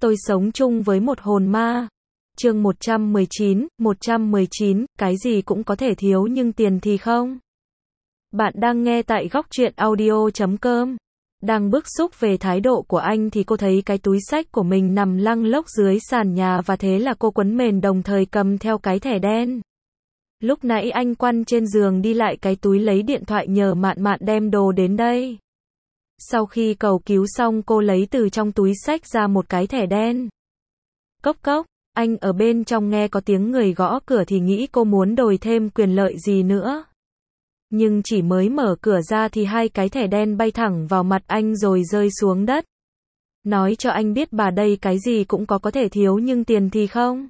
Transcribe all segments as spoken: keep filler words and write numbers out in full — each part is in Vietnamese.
Tôi sống chung với một hồn ma. Chương một trăm mười chín, một trăm mười chín, cái gì cũng có thể thiếu nhưng tiền thì không. Bạn đang nghe tại góc truyện audio chấm com. Đang bức xúc về thái độ của anh thì cô thấy cái túi xách của mình nằm lăng lốc dưới sàn nhà và thế là cô quấn mền đồng thời cầm theo cái thẻ đen. Lúc nãy anh quăn trên giường đi lại cái túi lấy điện thoại nhờ Mạn Mạn đem đồ đến đây. Sau khi cầu cứu xong cô lấy từ trong túi xách ra một cái thẻ đen. Cốc cốc, anh ở bên trong nghe có tiếng người gõ cửa thì nghĩ cô muốn đòi thêm quyền lợi gì nữa. Nhưng chỉ mới mở cửa ra thì hai cái thẻ đen bay thẳng vào mặt anh rồi rơi xuống đất. Nói cho anh biết bà đây cái gì cũng có có thể thiếu nhưng tiền thì không.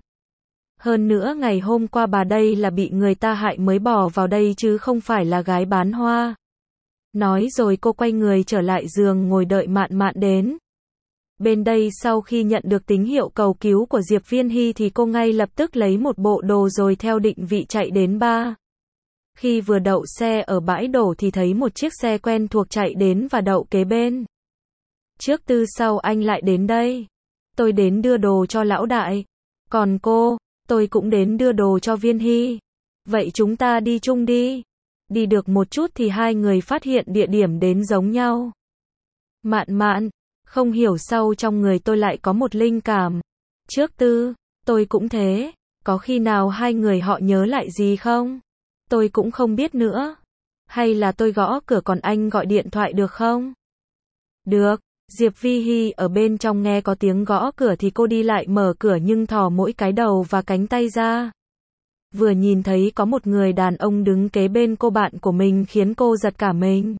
Hơn nữa ngày hôm qua bà đây là bị người ta hại mới bỏ vào đây chứ không phải là gái bán hoa. Nói rồi cô quay người trở lại giường ngồi đợi Mạn Mạn đến. Bên đây sau khi nhận được tín hiệu cầu cứu của Diệp Viên Hy thì cô ngay lập tức lấy một bộ đồ rồi theo định vị chạy đến ba. Khi vừa đậu xe ở bãi đổ thì thấy một chiếc xe quen thuộc chạy đến và đậu kế bên. Trước tư sau anh lại đến đây. Tôi đến đưa đồ cho lão đại. Còn cô, tôi cũng đến đưa đồ cho Viên Hy. Vậy chúng ta đi chung đi. Đi được một chút thì hai người phát hiện địa điểm đến giống nhau. Mạn Mạn, không hiểu sao trong người tôi lại có một linh cảm. Trước tư, tôi cũng thế. Có khi nào hai người họ nhớ lại gì không? Tôi cũng không biết nữa. Hay là tôi gõ cửa còn anh gọi điện thoại được không? Được. Diệp Vi Hy ở bên trong nghe có tiếng gõ cửa thì cô đi lại mở cửa nhưng thò mỗi cái đầu và cánh tay ra. Vừa nhìn thấy có một người đàn ông đứng kế bên cô bạn của mình khiến cô giật cả mình.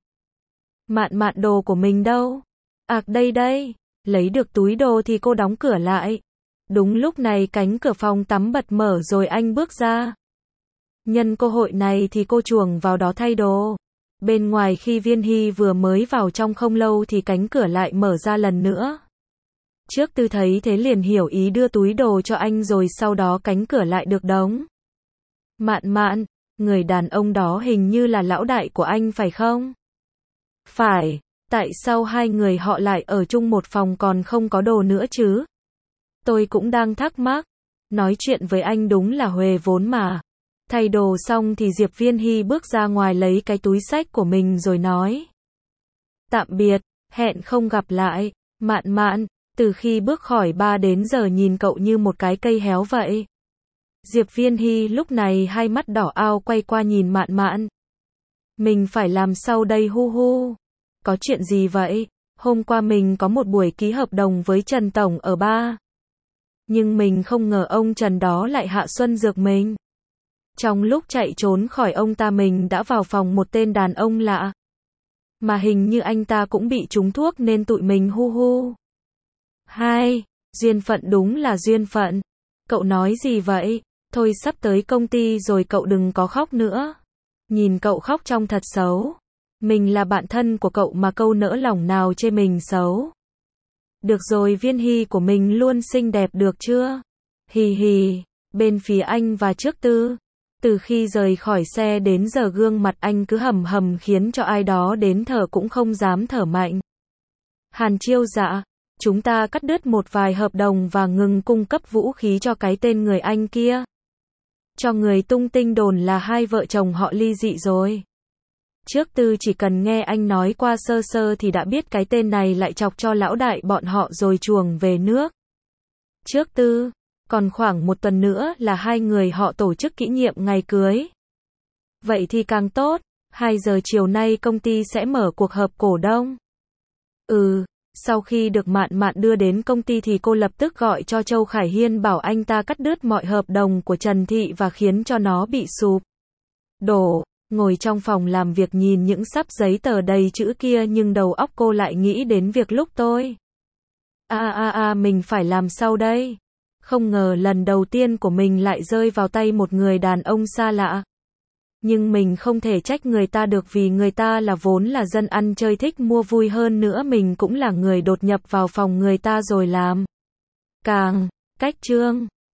Mạn Mạn đồ của mình đâu? Ạc đây đây. Lấy được túi đồ thì cô đóng cửa lại. Đúng lúc này cánh cửa phòng tắm bật mở rồi anh bước ra. Nhân cơ hội này thì cô chuồng vào đó thay đồ. Bên ngoài khi Viên Hy vừa mới vào trong không lâu thì cánh cửa lại mở ra lần nữa. Trước tư thấy thế liền hiểu ý đưa túi đồ cho anh rồi sau đó cánh cửa lại được đóng. Mạn Mạn, người đàn ông đó hình như là lão đại của anh phải không? Phải, tại sao hai người họ lại ở chung một phòng còn không có đồ nữa chứ? Tôi cũng đang thắc mắc. Nói chuyện với anh đúng là huề vốn mà. Thay đồ xong thì Diệp Viên Hy bước ra ngoài lấy cái túi xách của mình rồi nói. Tạm biệt, hẹn không gặp lại. Mạn Mạn, từ khi bước khỏi ba đến giờ nhìn cậu như một cái cây héo vậy. Diệp Viên Hy lúc này hai mắt đỏ ao quay qua nhìn Mạn Mạn. Mình phải làm sao đây hu hu? Có chuyện gì vậy? Hôm qua mình có một buổi ký hợp đồng với Trần Tổng ở ba. Nhưng mình không ngờ ông Trần đó lại hạ xuân dược mình. Trong lúc chạy trốn khỏi ông ta mình đã vào phòng một tên đàn ông lạ. Mà hình như anh ta cũng bị trúng thuốc nên tụi mình hu hu. Hai, duyên phận đúng là duyên phận. Cậu nói gì vậy? Thôi sắp tới công ty rồi cậu đừng có khóc nữa. Nhìn cậu khóc trông thật xấu. Mình là bạn thân của cậu mà câu nỡ lòng nào chê mình xấu. Được rồi Viên Hy của mình luôn xinh đẹp được chưa? Hì hì, bên phía anh và trước tư. Từ khi rời khỏi xe đến giờ gương mặt anh cứ hầm hầm khiến cho ai đó đến thở cũng không dám thở mạnh. Hàn Chiêu dạ, chúng ta cắt đứt một vài hợp đồng và ngừng cung cấp vũ khí cho cái tên người Anh kia. Cho người tung tin đồn là hai vợ chồng họ ly dị rồi. Trước tư chỉ cần nghe anh nói qua sơ sơ thì đã biết cái tên này lại chọc cho lão đại bọn họ rồi chuồng về nước. Trước tư, còn khoảng một tuần nữa là hai người họ tổ chức kỷ niệm ngày cưới. Vậy thì càng tốt, hai giờ chiều nay công ty sẽ mở cuộc họp cổ đông. Ừ, sau khi được Mạn Mạn đưa đến công ty thì cô lập tức gọi cho Châu Khải Hiên bảo anh ta cắt đứt mọi hợp đồng của Trần Thị và khiến cho nó bị sụp đổ. Ngồi trong phòng làm việc nhìn những sắp giấy tờ đầy chữ kia nhưng đầu óc cô lại nghĩ đến việc lúc tôi. A a a mình phải làm sao đây? Không ngờ lần đầu tiên của mình lại rơi vào tay một người đàn ông xa lạ. Nhưng mình không thể trách người ta được vì người ta là vốn là dân ăn chơi thích mua vui hơn nữa mình cũng là người đột nhập vào phòng người ta rồi làm. Càng, cách chương.